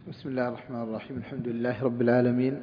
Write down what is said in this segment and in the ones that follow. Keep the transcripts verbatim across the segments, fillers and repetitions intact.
بسم الله الرحمن الرحيم. الحمد لله رب العالمين،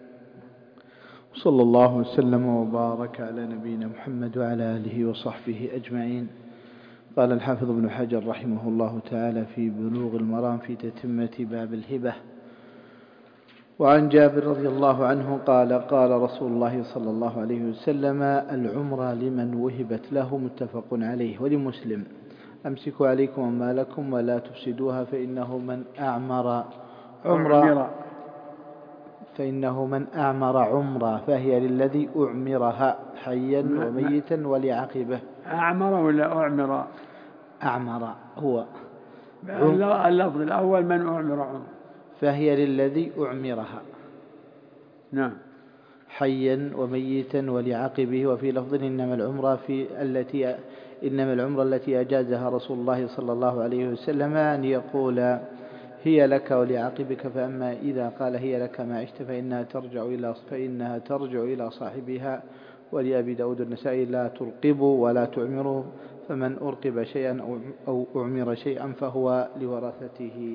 وصلى الله وسلم وبارك على نبينا محمد وعلى آله وصحبه أجمعين. قال الحافظ ابن حجر رحمه الله تعالى في بلوغ المرام في تتمة باب الهبة: وعن جابر رضي الله عنه قال: قال رسول الله صلى الله عليه وسلم: العمرة لمن وهبت له، متفق عليه. ولمسلم: أمسكوا عليكم أموالكم ولا تفسدوها، فإنه من أعمر عمرا فإنه من أعمر عمرا فهي للذي أعمرها حيا وميتا ولعقبه. أعمر ولا أعمر؟ أعمر هو اللفظ الأول من أعمر عمر، فهي للذي أعمرها. نعم. حيا وميتا ولعقبه. وفي لفظ: إنما العمرة في التي إنما العمرة التي أجازها رسول الله صلى الله عليه وسلم أن يقول: هي لك ولعقبك، فأما إذا قال: هي لك ما عشت، فإنها ترجع إلى فإنها ترجع إلى صاحبها. ولأبي داود النسائي: لا ترقبوا ولا تعمروا، فمن أرقب شيئا أو أعمر شيئا فهو لورثته.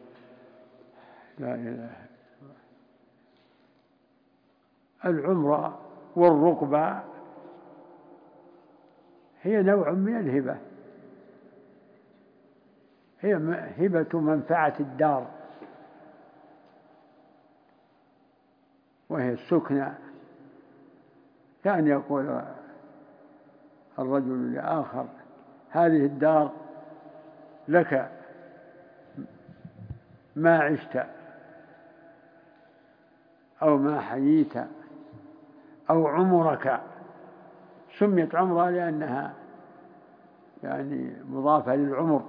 لا إله. العمرة والرقبة هي نوع من الهبة، هي هبة منفعة الدار، وهي السكنى. كان يقول الرجل لآخر: هذه الدار لك ما عشت أو ما حييت أو عمرك. سميت عمرة لأنها يعني مضافة للعمر.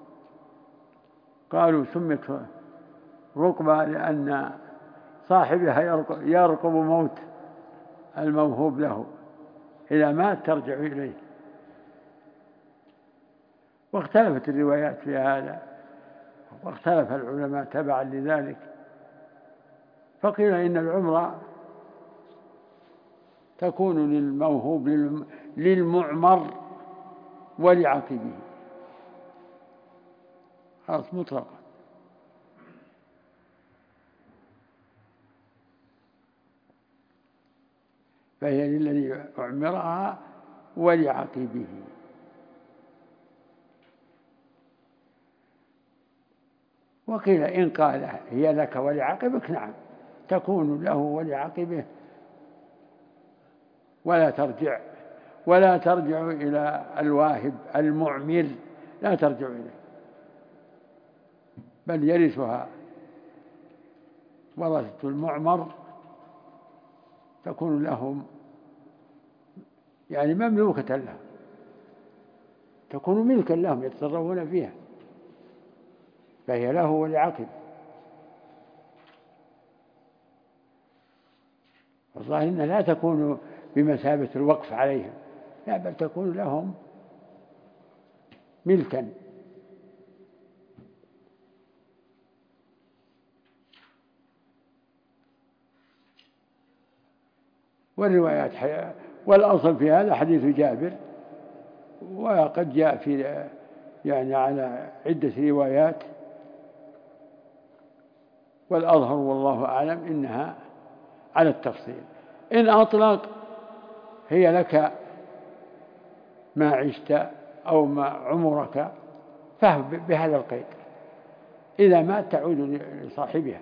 قالوا سميت رقبة لأن صاحبها يرقب موت الموهوب له، إذا مات ترجع إليه. واختلفت الروايات في هذا، واختلف العلماء تبعا لذلك. فقيل إن العمرة تكون للموهوب للمعمر ولعقبه، خلاص مطلقا. فهي للذي أعمرها ولعقبه. وقيل إن قال هي لك ولعقبك، نعم تكون له ولعقبه، ولا ترجع ولا ترجع إلى الواهب المعمر، لا ترجع إليه، بل يرثها ورثة المعمر، تكون لهم يعني مملوكة لهم، تكون ملكا لهم يتصرفون فيها، فهي له ولعقب. والله إنها لا تكون بمثابة الوقف عليهم، لا، بل تكون لهم ملكا. والروايات حي... والأصل في هذا حديث جابر، وقد جاء في يعني على عدة روايات، والأظهر والله أعلم إنها على التفصيل. إن أطلق هي لك ما عشت أو ما عمرك فهو بهذا القيد، إذا مات تعود لصاحبها،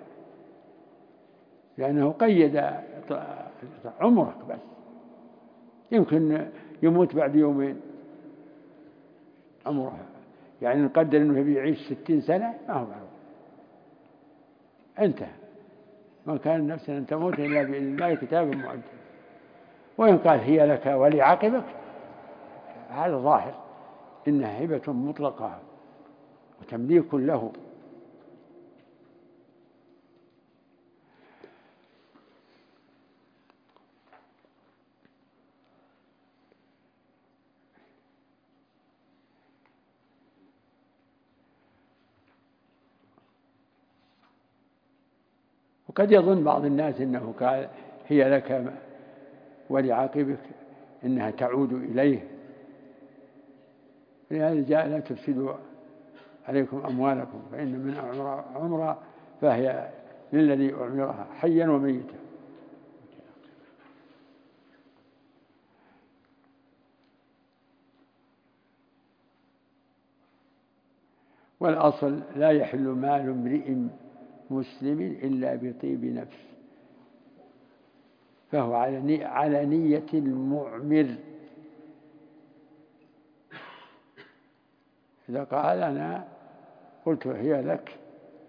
لأنه قيد عمرك بس، يمكن يموت بعد يومين عمره، يعني نقدر أنه بيعيش ستين سنة ما هو معروف، انتهى، ما كان نفسا أن تموت إلا بإذن الله كتاب مؤجل. وإن قال هي لك ولعقبك، هذا ظاهر إنها هبة مطلقة وتمليك له. وقد يظن بعض الناس إنه قال هي لك ولعقبك إنها تعود إليه، لهذا جاء: لا تفسدوا عليكم أموالكم، فإن من أعمر عمرا فهي للذي أعمرها حيا وميتا. والأصل لا يحل مال امرئ مسلم إلا بطيب نفس، فهو على نية المعمر. إذا قال أنا قلت هي لك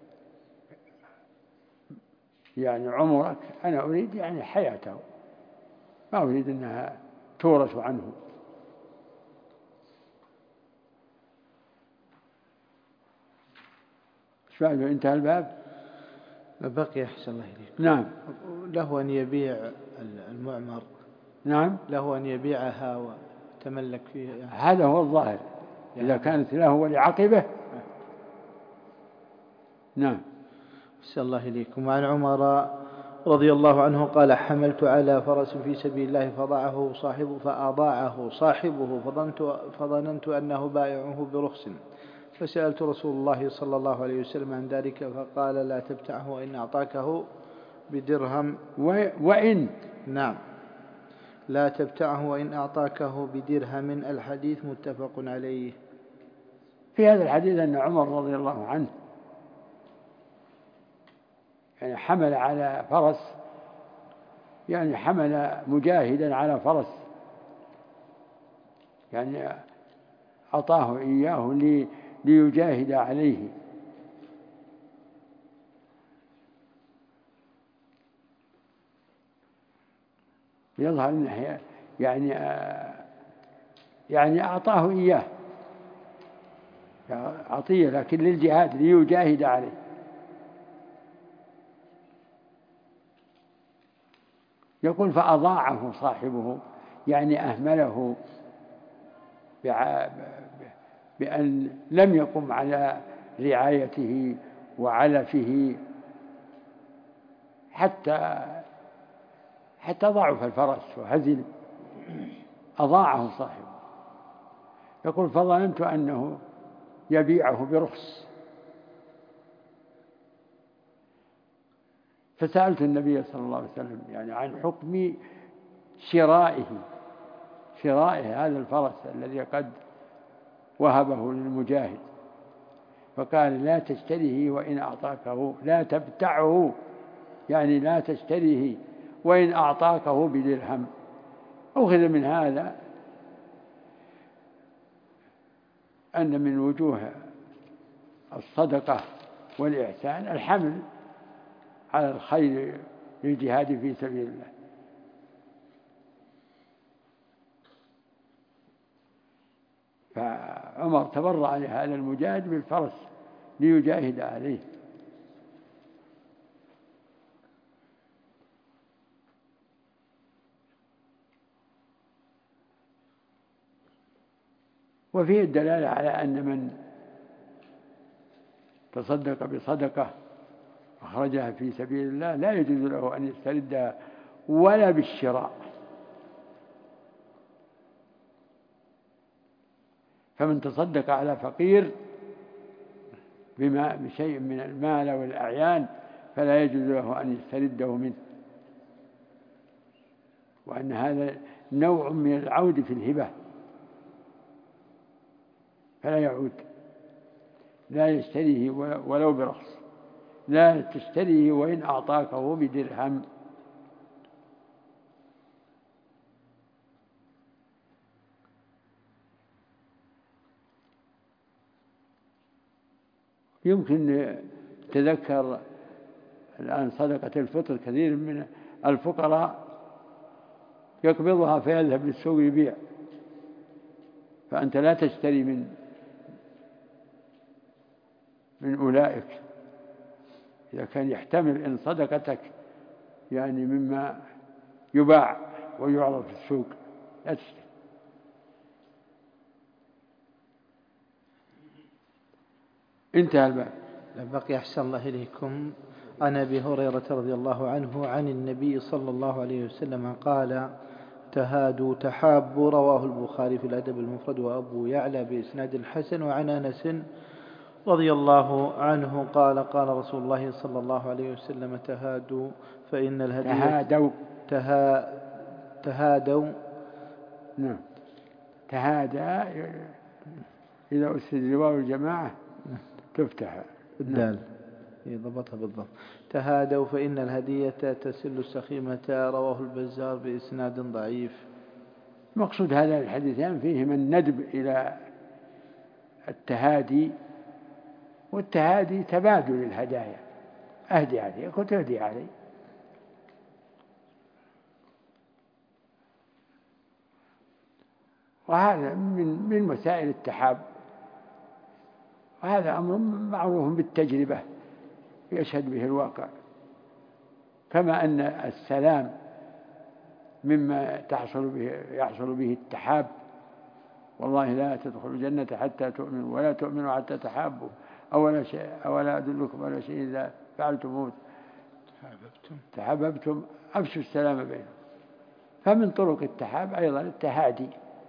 يعني عمرك، أنا أريد يعني حياته، ما أريد أنها تورث عنه. شو انتهى الباب؟ بقي أحسن الله إليك. نعم. له أن يبيع المعمر. نعم. له أن يبيعها وتملك فيها يعني. هذا هو الظاهر يعني. إذا كانت له ولعقبه. نعم. أحسن الله إليكم. وعن عمر رضي الله عنه قال حملت على فرس في سبيل الله فضاعه صاحبه فأضاعه صاحبه فظننت, فظننت أنه بائعه برخص، فسألت رسول الله صلى الله عليه وسلم عن ذلك فقال لا تبتعه وإن أعطاكه بدرهم وإن نعم لا تبتعه وإن أعطاكه بدرهم. الحديث متفق عليه. في هذا الحديث أن عمر رضي الله عنه يعني حمل على فرس، يعني حمل مجاهدا على فرس، يعني أعطاه إياه لي ليجاهد عليه. يظهر أنه يعني يعني أعطاه إياه عطية لكن للجهاد ليجاهد عليه. يقول فأضاعه صاحبه يعني أهمله بأن لم يقم على رعايته وعلفه حتى حتى ضعف الفرس وهزل، أضاعه صاحبه. يقول فظننت أنه يبيعه برخص، فسألت النبي صلى الله عليه وسلم يعني عن حكم شرائه شرائه هذا الفرس الذي قد وهبه للمجاهد، فقال لا تشتريه وإن أعطاكه، لا تبتعه يعني لا تشتريه وإن أعطاكه بدرهم. أخذ من هذا أن من وجوه الصدقة والإحسان الحمل على الخير للجهاد في سبيل الله. فعمر تبرع لهذا المجاهد بالفرس ليجاهد عليه. وفيه الدلالة على أن من تصدق بصدقة أخرجها في سبيل الله لا يجوز له أن يستردها ولا بالشراء. فمن تصدق على فقير بما بشيء من المال والأعيان فلا يجوز له أن يسترده منه، وأن هذا نوع من العود في الهبة، فلا يعود، لا يشتريه ولو برخص، لا تشتريه وإن أعطاكه بدرهم. يمكن تذكر الآن صدقة الفطر، كثير من الفقراء يقبضها فيذهب للسوق يبيع، فأنت لا تشتري من من أولئك إذا كان يحتمل إن صدقتك يعني مما يباع ويعرض في السوق لا تشتري. انتهى الباب. بقي أحسن الله إليكم. عن أبي هريرة رضي الله عنه عن النبي صلى الله عليه وسلم قال تهادوا تحابوا، رواه البخاري في الأدب المفرد وأبو يعلى بإسناد حسن. وعن أنس رضي الله عنه قال قال رسول الله صلى الله عليه وسلم تهادوا فإن الهدية تهادوا تها تهادوا نعم تهادى إذا أسد الواو الجماعة تفتح الدال ضبطها بالضبط. تهادوا فإن الهدية تسل السخيمة، رواه البزار بإسناد ضعيف. مقصود هذا الحديثان فيهما الندب إلى التهادي، والتهادي تبادل الهدايا، أهدي عليك وتهدي علي. وهذا من من وسائل التحاب، وهذا أمر معروف بالتجربة يشهد به الواقع، كما أن السلام مما تحصل به يحصل به التحاب. والله لا تدخلوا الجنة حتى تؤمنوا ولا تؤمنوا حتى تحابوا، أولا شيء أولا أدلكم على شيء إذا فعلتموه تحاببتم تحاببتم أفشوا السلام بينهم. فمن طرق التحاب أيضا التهادي،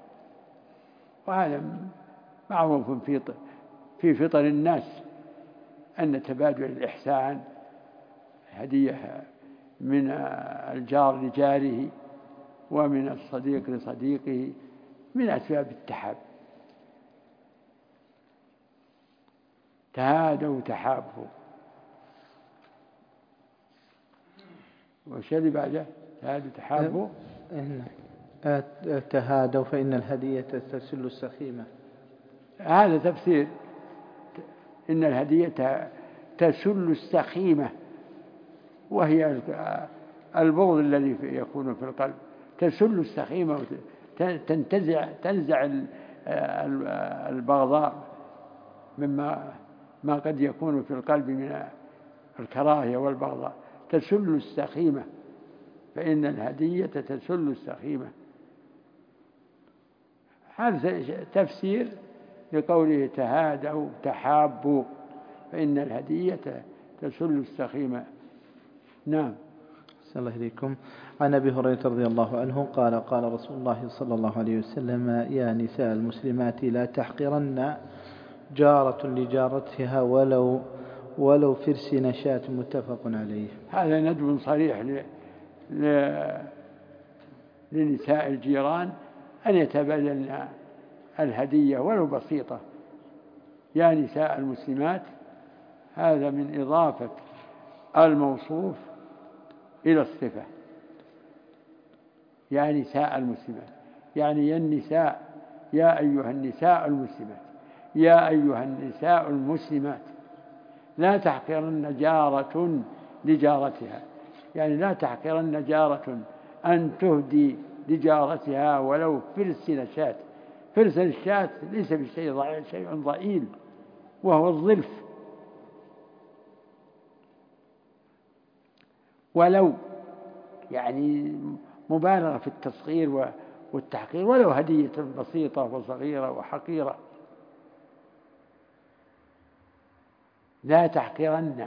وهذا معروف في في فطر الناس أن تبادل الإحسان، هدية من الجار لجاره ومن الصديق لصديقه من أسباب التحاب. تهادوا تحابوا. وش اللي بعده؟ تهادوا تحابوا. تهادوا فإن الهدية تسل السخيمة. هذا تفسير إن الهدية تسل السخيمة، وهي البغض الذي يكون في القلب. تسل السخيمة، تنتزع تنزع البغضاء مما ما قد يكون في القلب من الكراهية والبغضاء. تسل السخيمة فإن الهدية تسل السخيمة. هذا تفسير لقوله تهادوا تحابوا فإن الهدية تسل السخيمة. نعم. صلى الله عليكم. عن أبي هريرة رضي الله عنه قال قال رسول الله صلى الله عليه وسلم يا نساء المسلمات لا تحقرن جارة لجارتها ولو ولو فرس نشاة. متفق عليه. هذا ندب صريح ل... ل... لنساء الجيران أن يتبادلن الهدية ولو بسيطة. يا نساء المسلمات، هذا من إضافة الموصوف إلى الصفة. يا نساء المسلمات يعني يا النساء، يا أيها النساء المسلمات، يا أيها النساء المسلمات لا تحقرن جارة لجارتها، يعني لا تحقرن جارة أن تهدي لجارتها ولو فرس نشاة. فرس الشاة ليس بشيء ضعيف، شيء ضئيل وهو الظلف. ولو يعني مبالغة في التصغير والتحقير، ولو هدية بسيطة وصغيرة وحقيرة. لا تحقرن،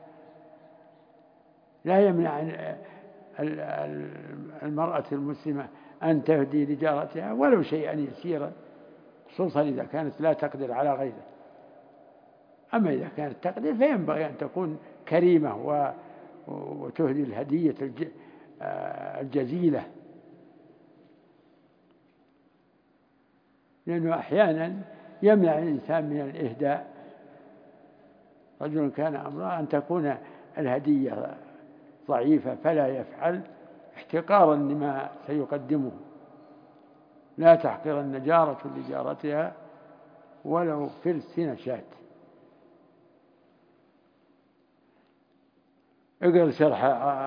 لا يمنع المرأة المسلمة أن تهدي لجارتها ولو شيئا يسيرا، خصوصا إذا كانت لا تقدر على غيره. أما إذا كانت تقدر فينبغي أن تكون كريمة وتهدي الهدية الجزيلة، لأنه أحيانا يمنع الإنسان من الإهداء. رجل كان أمره أن تكون الهدية ضعيفة فلا يفعل احتقارا لما سيقدمه. لا تحقرن جارة لجارتها ولو فرس نشاة. اقرأ شرح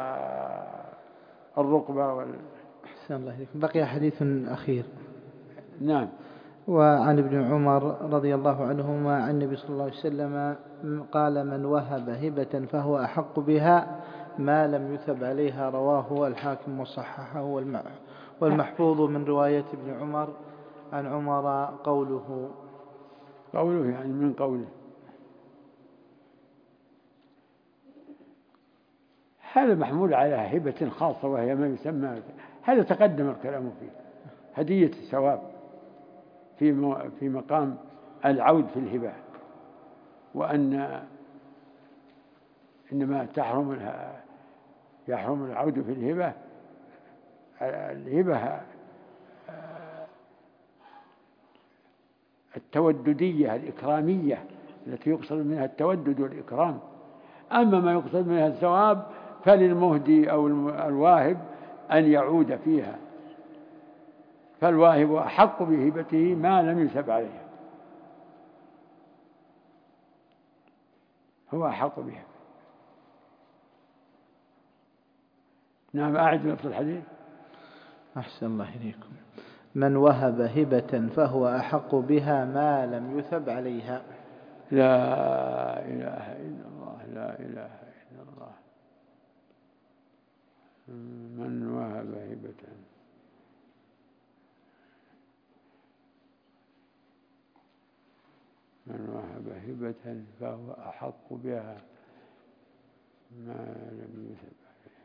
الرقبة وال... أحسن الله إليكم. بقي حديث أخير. نعم. وعن ابن عمر رضي الله عنهما عن النبي صلى الله عليه وسلم قال من وهب هبة فهو أحق بها ما لم يثب عليها. رواه الحاكم وصححه. والمحفوظ من رواية ابن عمر عن عمر قوله قوله يعني من قوله. هذا محمول على هبة خاصة وهي ما يسمى، هذا تقدم الكلام فيه، هدية الثواب في في مقام العود في الهبة. وأن إنما تحرم يحرم العود في الهبة الهبة التوددية الإكرامية التي يقصد منها التودد والإكرام. أما ما يقصد منها الثواب فللمهدي أو الواهب أن يعود فيها، فالواهب أحق بهبته ما لم يثب عليها، هو أحق بها. نعم، أعد نفس الحديث. أحسن الله إليكم. من وهب هبة فهو أحق بها ما لم يثب عليها. لا إله إلا الله، لا إله إلا الله. من وهب هبة من وهب هبة فهو أحق بها ما لم يثب عليها.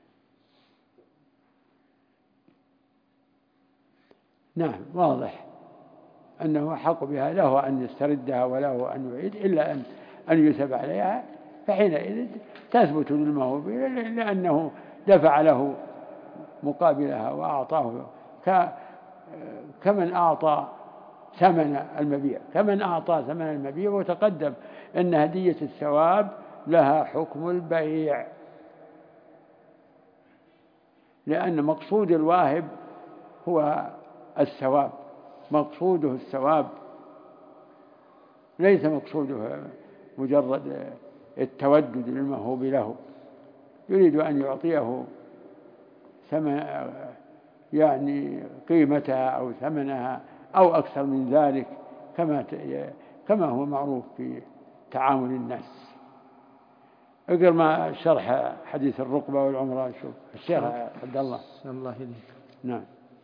نعم، واضح أنه أحق بها، له أن يستردها وله أن يعيد، إلا أن أن يثب عليها، فحينئذ تثبت للموهوب لأنه دفع له مقابلها وأعطاه كمن أعطى ثمن المبيع كمن أعطى ثمن المبيع وتقدم أن هدية الثواب لها حكم البيع، لأن مقصود الواهب هو الثواب، مقصوده الثواب، ليس مقصوده مجرد التودد للموهوب له، يريد أن يعطيه ثمن يعني قيمتها أو ثمنها أو أكثر من ذلك، كما كما هو معروف في تعامل الناس. اقرأ ما شرح حديث الرقبة والعمرة، شوف الشيخ عبد الله. الله إليك. نعم.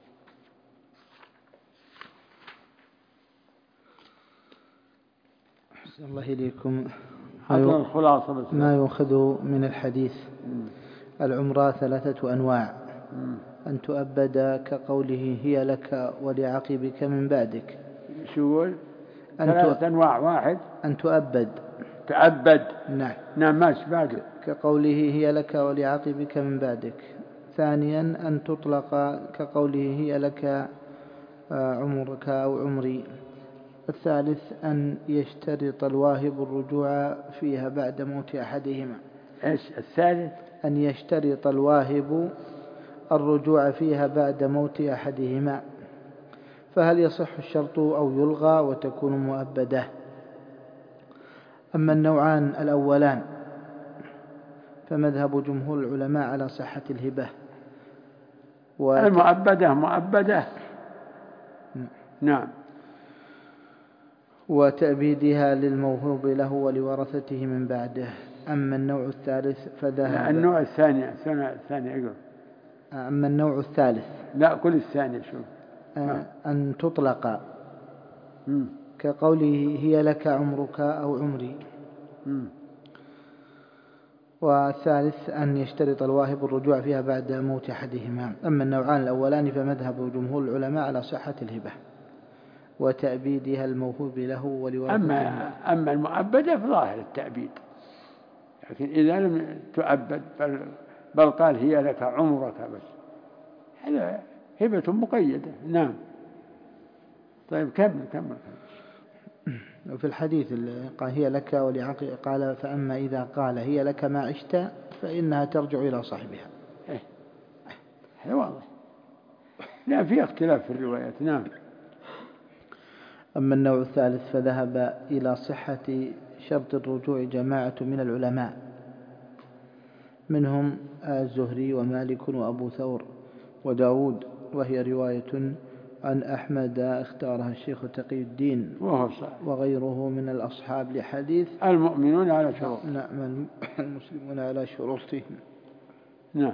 الله إليكم. الخلاصة ما يؤخذ من الحديث. العمرة ثلاثة أنواع: أن تؤبد كقوله هي لك ولعقبك من بعدك. شو ثلاثة أنواع؟ واحد أن تؤبد. تأبد. نعم. نعم، ماشي بعده. كقوله هي لك ولعقبك من بعدك. ثانيا أن تطلق كقوله هي لك عمرك أو عمري. الثالث أن يشترط الواهب الرجوع فيها بعد موت أحدهما. إيش الثالث؟ أن يشترط الواهب الرجوع فيها بعد موت أحدهما، فهل يصح الشرط أو يلغى وتكون مؤبدة؟ أما النوعان الأولان فمذهب جمهور العلماء على صحة الهبة. وت... المؤبدة مؤبدة. نعم. وتأبيدها للموهوب له ولورثته من بعده. أما النوع الثالث فذهب. النوع الثاني الثاني أقول. أما النوع الثالث. لا، كل الثاني شو. أن تطلق مم. كقوله هي لك عمرك أو عمري. مم. والثالث أن يشترط الواهب الرجوع فيها بعد موت أحدهما. أما النوعان الأولان فمذهب جمهور العلماء على صحة الهبة وتأبيدها الموهوب له ولورثته. أما أما المؤبدة فظاهر التأبيد، لكن إذا لم تؤبد بل, بل قال هي لك عمرك بس، هذا هبة مقيدة. نعم. طيب كمل كمل. وفي الحديث قال هي لك ولعقل، قال فأما إذا قال هي لك ما عشت فإنها ترجع إلى صاحبها. إيه. هذا واضح. لا، في اختلاف في الروايات. نعم. أما النوع الثالث فذهب إلى صحة شرط الرجوع جماعة من العلماء، منهم الزهري ومالك وأبو ثور وداود، وهي رواية عن أحمد اختارها الشيخ تقي الدين وغيره من الأصحاب لحديث المؤمنون على شروط. نعم، المسلمون على شروطهم. نعم.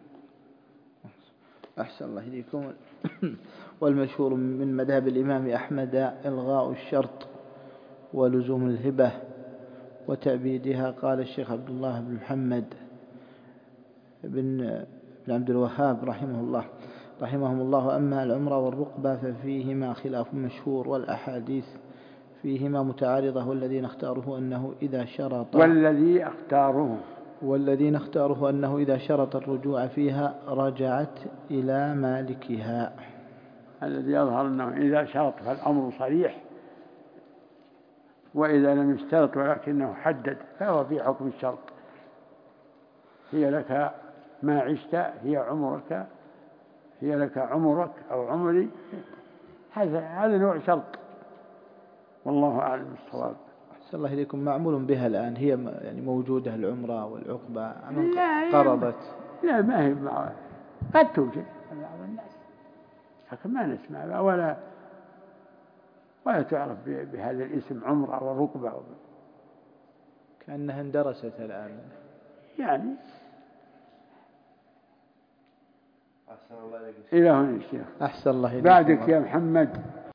أحسن الله إليكم. والمشهور من مذهب الإمام أحمد إلغاء الشرط ولزوم الهبة وتأبيدها. قال الشيخ عبد الله بن محمد بن عبد الوهاب رحمه الله رحمهم الله: أما العمرة والرقبة ففيهما خلاف مشهور، والأحاديث فيهما متعارضة، والذين اختاره أنه إذا شرط والذي اختاره والذين اختاره أنه إذا شرط الرجوع فيها رجعت إلى مالكها. الذي يظهر أنه إذا شرط فالأمر صريح، وإذا لم يشترط ولكنه حدد فهو في حكم الشرط. هي لك ما عشت، هي عمرك، هي لك عمرك أو عمري، هذا هذا نوع شرط، والله أعلم الصواب. أحسن الله إليكم. معمول بها الآن، هي يعني موجودة العمرة والعقبة أم لا قربت؟ لا ما هي مع... قد توجد بعض الناس لكن ما نسمع ولا ولا تعرف بهذا الاسم عمرة وركبة، كأنها اندرست الآن يعني. إلى هنا الشيخ. أحسن الله إليكم. بعدك يا محمد.